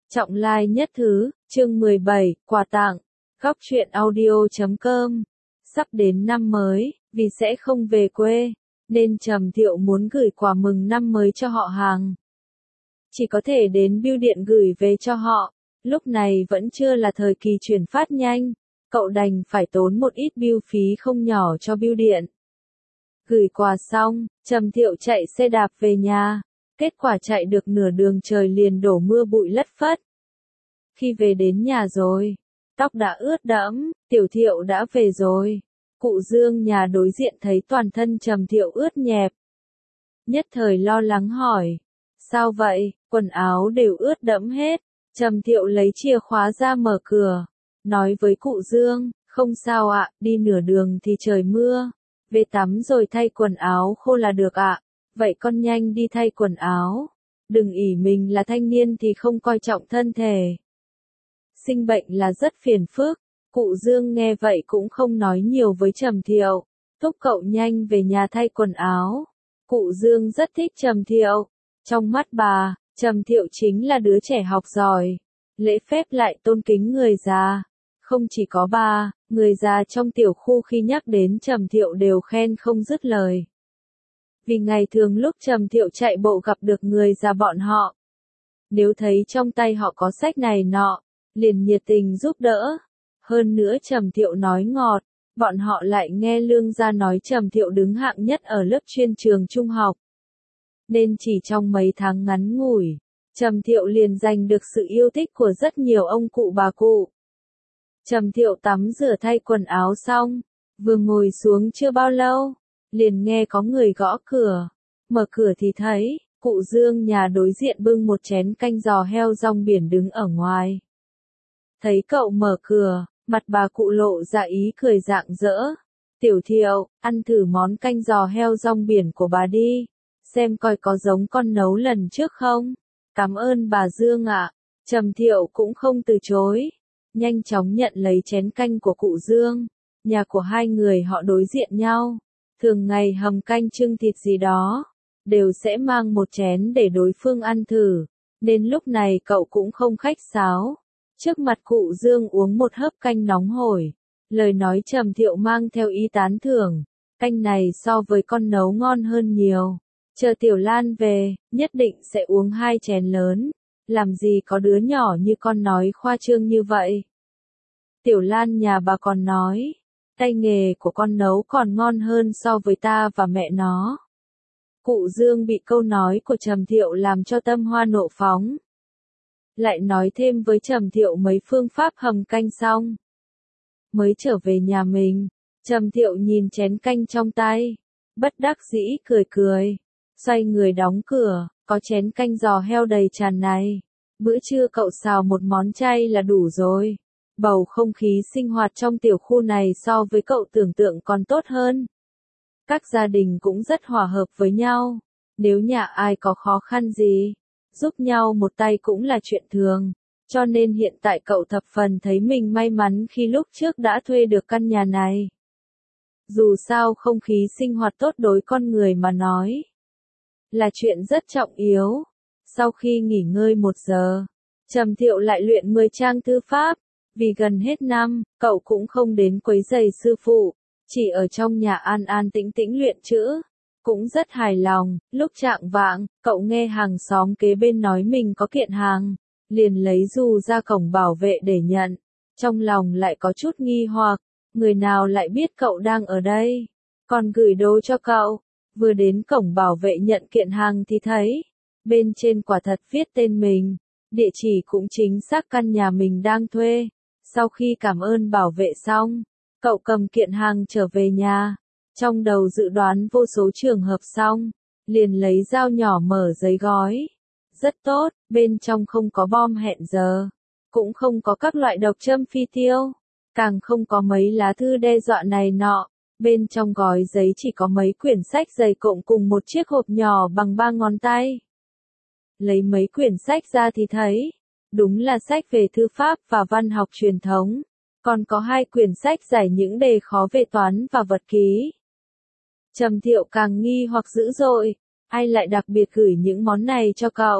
Trọng lai nhất thứ, chương 17, quà tặng, góc truyện audio.com. Sắp đến năm mới, vì sẽ không về quê, nên Trầm Thiệu muốn gửi quà mừng năm mới cho họ hàng. Chỉ có thể đến bưu điện gửi về cho họ, lúc này vẫn chưa là thời kỳ chuyển phát nhanh, cậu đành phải tốn một ít bưu phí không nhỏ cho bưu điện. Gửi quà xong, Trầm Thiệu chạy xe đạp về nhà. Kết quả chạy được nửa đường trời liền đổ mưa bụi lất phất. Khi về đến nhà rồi, tóc đã ướt đẫm, Tiểu Thiệu đã về rồi. Cụ Dương nhà đối diện thấy toàn thân Trầm Thiệu ướt nhẹp. Nhất thời lo lắng hỏi, sao vậy, quần áo đều ướt đẫm hết. Trầm Thiệu lấy chìa khóa ra mở cửa, nói với cụ Dương, không sao ạ, đi nửa đường thì trời mưa, về tắm rồi thay quần áo khô là được ạ. Vậy con nhanh đi thay quần áo, đừng ỷ mình là thanh niên thì không coi trọng thân thể. Sinh bệnh là rất phiền phức, cụ Dương nghe vậy cũng không nói nhiều với Trầm Thiệu, thúc cậu nhanh về nhà thay quần áo. Cụ Dương rất thích Trầm Thiệu, trong mắt bà, Trầm Thiệu chính là đứa trẻ học giỏi, lễ phép lại tôn kính người già. Không chỉ có bà, người già trong tiểu khu khi nhắc đến Trầm Thiệu đều khen không dứt lời. Vì ngày thường lúc Trầm Thiệu chạy bộ gặp được người già bọn họ, nếu thấy trong tay họ có sách này nọ, liền nhiệt tình giúp đỡ. Hơn nữa Trầm Thiệu nói ngọt, bọn họ lại nghe Lương gia nói Trầm Thiệu đứng hạng nhất ở lớp chuyên trường trung học. Nên chỉ trong mấy tháng ngắn ngủi, Trầm Thiệu liền giành được sự yêu thích của rất nhiều ông cụ bà cụ. Trầm Thiệu tắm rửa thay quần áo xong, vừa ngồi xuống chưa bao lâu, liền nghe có người gõ cửa. Mở cửa thì thấy, cụ Dương nhà đối diện bưng một chén canh giò heo rong biển đứng ở ngoài. Thấy cậu mở cửa, mặt bà cụ lộ ra ý cười rạng rỡ. Tiểu Thiệu, ăn thử món canh giò heo rong biển của bà đi, xem coi có giống con nấu lần trước không. Cảm ơn bà Dương ạ. Trầm Thiệu cũng không từ chối, nhanh chóng nhận lấy chén canh của cụ Dương. Nhà của hai người họ đối diện nhau. Thường ngày hầm canh trưng thịt gì đó, đều sẽ mang một chén để đối phương ăn thử, nên lúc này cậu cũng không khách sáo. Trước mặt cụ Dương uống một hớp canh nóng hổi, lời nói Trầm Thiệu mang theo ý tán thưởng, canh này so với con nấu ngon hơn nhiều. Chờ Tiểu Lan về, nhất định sẽ uống 2 chén lớn, làm gì có đứa nhỏ như con nói khoa trương như vậy. Tiểu Lan nhà bà còn nói, tay nghề của con nấu còn ngon hơn so với ta và mẹ nó. Cụ Dương bị câu nói của Trầm Thiệu làm cho tâm hoa nộ phóng. Lại nói thêm với Trầm Thiệu mấy phương pháp hầm canh xong. Mới trở về nhà mình, Trầm Thiệu nhìn chén canh trong tay, bất đắc dĩ cười cười, xoay người đóng cửa, có chén canh giò heo đầy tràn này. Bữa trưa cậu xào một món chay là đủ rồi. Bầu không khí sinh hoạt trong tiểu khu này so với cậu tưởng tượng còn tốt hơn. Các gia đình cũng rất hòa hợp với nhau. Nếu nhà ai có khó khăn gì, giúp nhau một tay cũng là chuyện thường. Cho nên hiện tại cậu thập phần thấy mình may mắn khi lúc trước đã thuê được căn nhà này. Dù sao không khí sinh hoạt tốt đối con người mà nói, là chuyện rất trọng yếu. Sau khi nghỉ ngơi 1 giờ, Trầm Thiệu lại luyện 10 trang thư pháp. Vì gần hết năm, cậu cũng không đến quấy rầy sư phụ, chỉ ở trong nhà an an tĩnh tĩnh luyện chữ. Cũng rất hài lòng, lúc chạng vạng, cậu nghe hàng xóm kế bên nói mình có kiện hàng, liền lấy dù ra cổng bảo vệ để nhận. Trong lòng lại có chút nghi hoặc, người nào lại biết cậu đang ở đây, còn gửi đồ cho cậu. Vừa đến cổng bảo vệ nhận kiện hàng thì thấy, bên trên quả thật viết tên mình, địa chỉ cũng chính xác căn nhà mình đang thuê. Sau khi cảm ơn bảo vệ xong, cậu cầm kiện hàng trở về nhà. Trong đầu dự đoán vô số trường hợp xong, liền lấy dao nhỏ mở giấy gói. Rất tốt, bên trong không có bom hẹn giờ, cũng không có các loại độc châm phi tiêu, càng không có mấy lá thư đe dọa này nọ. Bên trong gói giấy chỉ có mấy quyển sách dày cộm cùng một chiếc hộp nhỏ bằng 3 ngón tay. Lấy mấy quyển sách ra thì thấy, đúng là sách về thư pháp và văn học truyền thống, còn có 2 quyển sách giải những đề khó về toán và vật ký. Trầm Thiệu càng nghi hoặc dữ dội, ai lại đặc biệt gửi những món này cho cậu?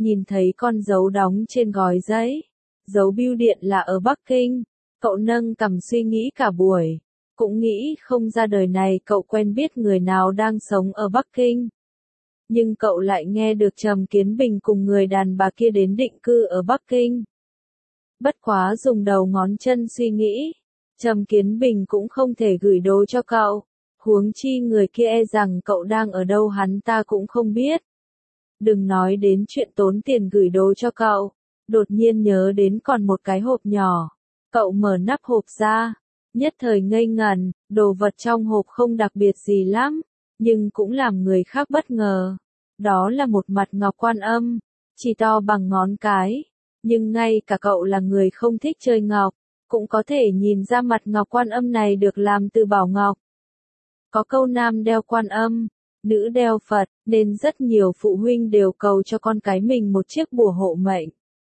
nhìn thấy con dấu đóng trên gói giấy. Dấu bưu điện là ở Bắc Kinh. Cậu nâng cằm suy nghĩ cả buổi. Cũng nghĩ không ra đời này cậu quen biết người nào đang sống ở Bắc Kinh. Nhưng cậu lại nghe được Trầm Kiến Bình cùng người đàn bà kia đến định cư ở Bắc Kinh. Bất quá dùng đầu ngón chân suy nghĩ. Trầm Kiến Bình cũng không thể gửi đồ cho cậu. Huống chi người kia e rằng cậu đang ở đâu hắn ta cũng không biết. Đừng nói đến chuyện tốn tiền gửi đồ cho cậu. Đột nhiên nhớ đến còn một cái hộp nhỏ. Cậu mở nắp hộp ra. Nhất thời ngây ngẩn, đồ vật trong hộp không đặc biệt gì lắm. Nhưng cũng làm người khác bất ngờ. Đó là một mặt ngọc Quan Âm. Chỉ to bằng ngón cái. Nhưng ngay cả cậu là người không thích chơi ngọc. Cũng có thể nhìn ra mặt ngọc Quan Âm này được làm từ bảo ngọc. Có câu nam đeo Quan Âm, nữ đeo Phật, nên rất nhiều phụ huynh đều cầu cho con cái mình một chiếc bùa hộ mệnh.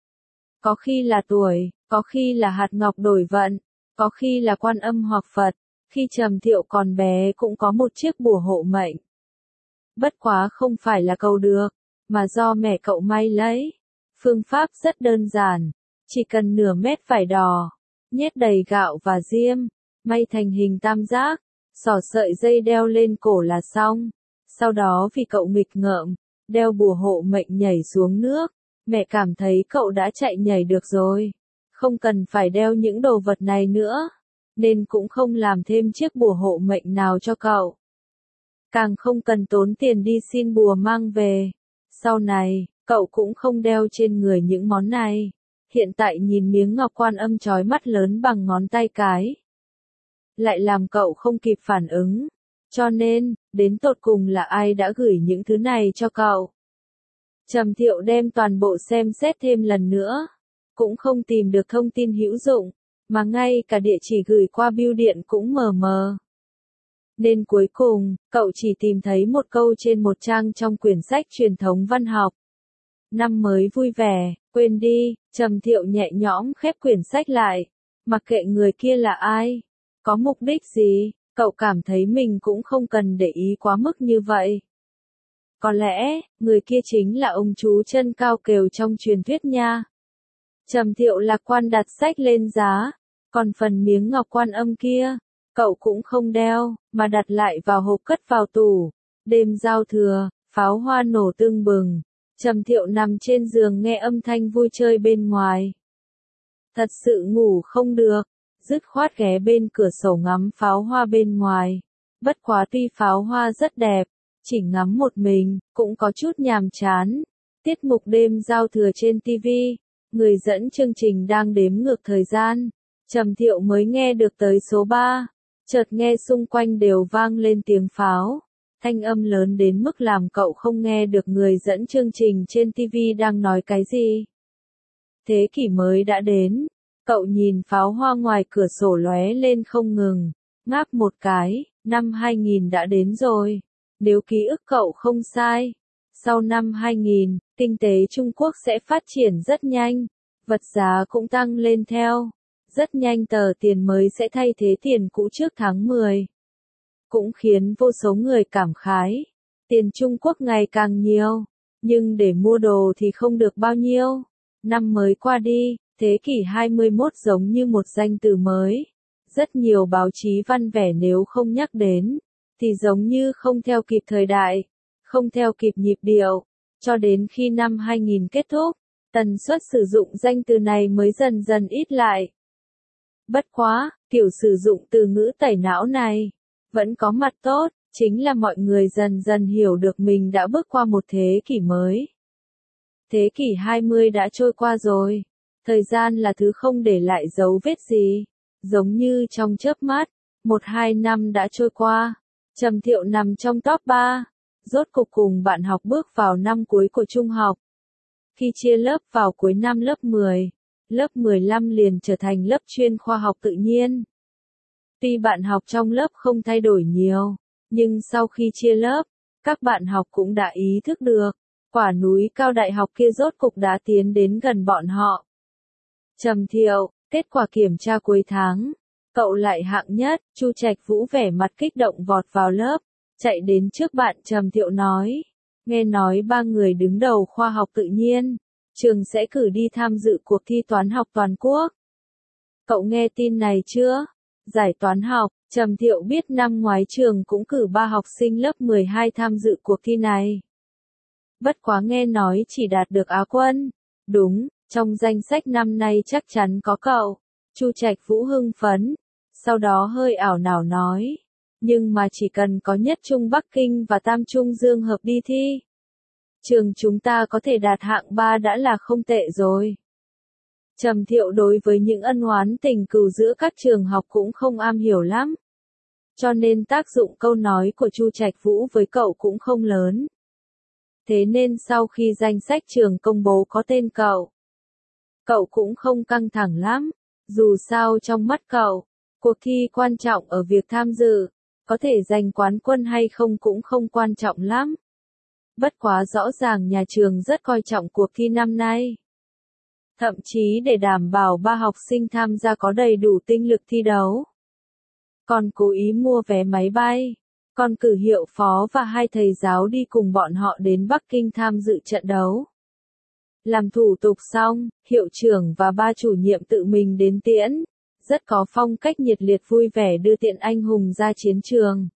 Có khi là tuổi, có khi là hạt ngọc đổi vận, có khi là Quan Âm hoặc Phật. Khi Trầm Thiệu còn bé cũng có một chiếc bùa hộ mệnh. Bất quá không phải là cầu được, mà do mẹ cậu may lấy. Phương pháp rất đơn giản, chỉ cần nửa mét vải đỏ, nhét đầy gạo và diêm, may thành hình tam giác, xỏ sợi dây đeo lên cổ là xong. Sau đó vì cậu nghịch ngợm, đeo bùa hộ mệnh nhảy xuống nước, mẹ cảm thấy cậu đã chạy nhảy được rồi, không cần phải đeo những đồ vật này nữa, nên cũng không làm thêm chiếc bùa hộ mệnh nào cho cậu. Càng không cần tốn tiền đi xin bùa mang về. Sau này, cậu cũng không đeo trên người những món này. Hiện tại nhìn miếng ngọc Quan Âm chói mắt lớn bằng ngón tay cái, lại làm cậu không kịp phản ứng. Cho nên, đến tột cùng là ai đã gửi những thứ này cho cậu? Trầm Thiệu đem toàn bộ xem xét thêm lần nữa. Cũng không tìm được thông tin hữu dụng, mà ngay cả địa chỉ gửi qua bưu điện cũng mờ mờ. Nên cuối cùng, cậu chỉ tìm thấy một câu trên một trang trong quyển sách truyền thống văn học. Năm mới vui vẻ, quên đi, Trầm Thiệu nhẹ nhõm khép quyển sách lại. Mặc kệ người kia là ai, có mục đích gì, cậu cảm thấy mình cũng không cần để ý quá mức như vậy. Có lẽ, người kia chính là ông chú chân cao kều trong truyền thuyết nha. Trầm Thiệu lạc quan đặt sách lên giá, còn phần miếng ngọc Quan Âm kia, cậu cũng không đeo, mà đặt lại vào hộp cất vào tủ. Đêm giao thừa, pháo hoa nổ tưng bừng. Trầm Thiệu nằm trên giường nghe âm thanh vui chơi bên ngoài. Thật sự ngủ không được, dứt khoát ghé bên cửa sổ ngắm pháo hoa bên ngoài. Bất quá tuy pháo hoa rất đẹp, chỉ ngắm một mình, cũng có chút nhàm chán. Tiết mục đêm giao thừa trên TV, người dẫn chương trình đang đếm ngược thời gian. Trầm Thiệu mới nghe được tới số 3, chợt nghe xung quanh đều vang lên tiếng pháo. Thanh âm lớn đến mức làm cậu không nghe được người dẫn chương trình trên TV đang nói cái gì. Thế kỷ mới đã đến, cậu nhìn pháo hoa ngoài cửa sổ lóe lên không ngừng, ngáp một cái, năm 2000 đã đến rồi. Nếu ký ức cậu không sai, sau năm 2000, kinh tế Trung Quốc sẽ phát triển rất nhanh, vật giá cũng tăng lên theo. Rất nhanh tờ tiền mới sẽ thay thế tiền cũ trước tháng 10. Cũng khiến vô số người cảm khái. Tiền Trung Quốc ngày càng nhiều, nhưng để mua đồ thì không được bao nhiêu. Năm mới qua đi, thế kỷ 21 giống như một danh từ mới. Rất nhiều báo chí văn vẻ nếu không nhắc đến, thì giống như không theo kịp thời đại, không theo kịp nhịp điệu. Cho đến khi năm 2000 kết thúc, tần suất sử dụng danh từ này mới dần dần ít lại. Bất quá, kiểu sử dụng từ ngữ tẩy não này vẫn có mặt tốt, chính là mọi người dần dần hiểu được mình đã bước qua một thế kỷ mới. Thế kỷ 20 đã trôi qua rồi, thời gian là thứ không để lại dấu vết gì, giống như trong chớp mắt, 1-2 năm đã trôi qua. Trầm Thiệu nằm trong top 3, rốt cục cùng bạn học bước vào năm cuối của trung học. Khi chia lớp vào cuối năm lớp 10, lớp 15 liền trở thành lớp chuyên khoa học tự nhiên. Tuy bạn học trong lớp không thay đổi nhiều, nhưng sau khi chia lớp, các bạn học cũng đã ý thức được, quả núi cao đại học kia rốt cục đã tiến đến gần bọn họ. Trầm Thiệu, kết quả kiểm tra cuối tháng, cậu lại hạng nhất. Chu Trạch Vũ vẻ mặt kích động vọt vào lớp, chạy đến trước bạn Trầm Thiệu nói, Nghe nói 3 người đứng đầu khoa học tự nhiên, trường sẽ cử đi tham dự cuộc thi toán học toàn quốc. Cậu nghe tin này chưa? Giải toán học, Trầm Thiệu biết năm ngoái trường cũng cử 3 học sinh lớp 12 tham dự cuộc thi này. Bất quá nghe nói chỉ đạt được Á quân. Đúng, trong danh sách năm nay chắc chắn có cậu. Chu Trạch Vũ hưng phấn, sau đó hơi ảo não nói. Nhưng mà chỉ cần có Nhất Trung Bắc Kinh và Tam Trung Dương Hợp đi thi. Trường chúng ta có thể đạt hạng 3 đã là không tệ rồi. Trầm Thiệu đối với những ân oán tình cừu giữa các trường học cũng không am hiểu lắm. Cho nên tác dụng câu nói của Chu Trạch Vũ với cậu cũng không lớn. Thế nên sau khi danh sách trường công bố có tên cậu cũng không căng thẳng lắm. Dù sao trong mắt cậu, cuộc thi quan trọng ở việc tham dự, có thể giành quán quân hay không cũng không quan trọng lắm. Bất quá rõ ràng nhà trường rất coi trọng cuộc thi năm nay. Thậm chí để đảm bảo 3 học sinh tham gia có đầy đủ tinh lực thi đấu. Còn cố ý mua vé máy bay, còn cử hiệu phó và 2 thầy giáo đi cùng bọn họ đến Bắc Kinh tham dự trận đấu. Làm thủ tục xong, hiệu trưởng và 3 chủ nhiệm tự mình đến tiễn, rất có phong cách nhiệt liệt vui vẻ đưa Tiện Anh Hùng ra chiến trường.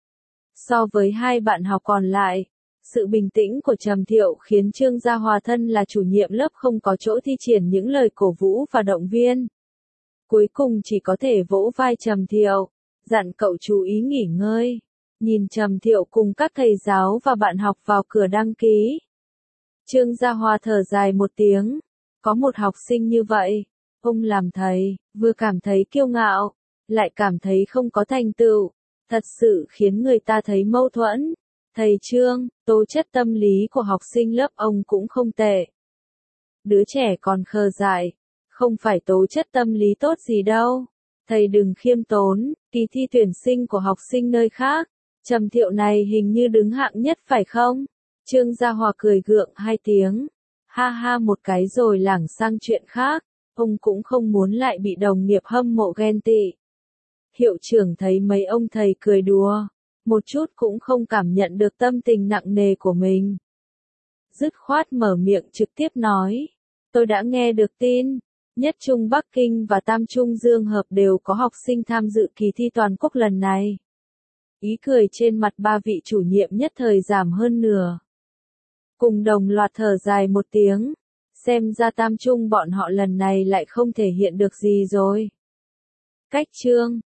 So với 2 bạn học còn lại, sự bình tĩnh của Trầm Thiệu khiến Trương Gia Hòa thân là chủ nhiệm lớp không có chỗ thi triển những lời cổ vũ và động viên. Cuối cùng chỉ có thể vỗ vai Trầm Thiệu, dặn cậu chú ý nghỉ ngơi. Nhìn Trầm Thiệu cùng các thầy giáo và bạn học vào cửa đăng ký. Trương Gia Hòa thở dài một tiếng. Có một học sinh như vậy, ông làm thầy, vừa cảm thấy kiêu ngạo, lại cảm thấy không có thành tựu. Thật sự khiến người ta thấy mâu thuẫn. Thầy Trương, tố chất tâm lý của học sinh lớp ông cũng không tệ. Đứa trẻ còn khờ dại, không phải tố chất tâm lý tốt gì đâu. Thầy đừng khiêm tốn, kỳ thi tuyển sinh của học sinh nơi khác. Trầm Thiệu này hình như đứng hạng nhất phải không? Trương Gia Hòa cười gượng 2 tiếng. Ha ha một cái rồi lảng sang chuyện khác. Ông cũng không muốn lại bị đồng nghiệp hâm mộ ghen tị. Hiệu trưởng thấy mấy ông thầy cười đùa, một chút cũng không cảm nhận được tâm tình nặng nề của mình. Dứt khoát mở miệng trực tiếp nói. Tôi đã nghe được tin. Nhất Trung Bắc Kinh và Tam Trung Dương Hợp đều có học sinh tham dự kỳ thi toàn quốc lần này. Ý cười trên mặt 3 vị chủ nhiệm nhất thời giảm hơn nửa. Cùng đồng loạt thở dài một tiếng. Xem ra Tam Trung bọn họ lần này lại không thể hiện được gì rồi. Cách Trương,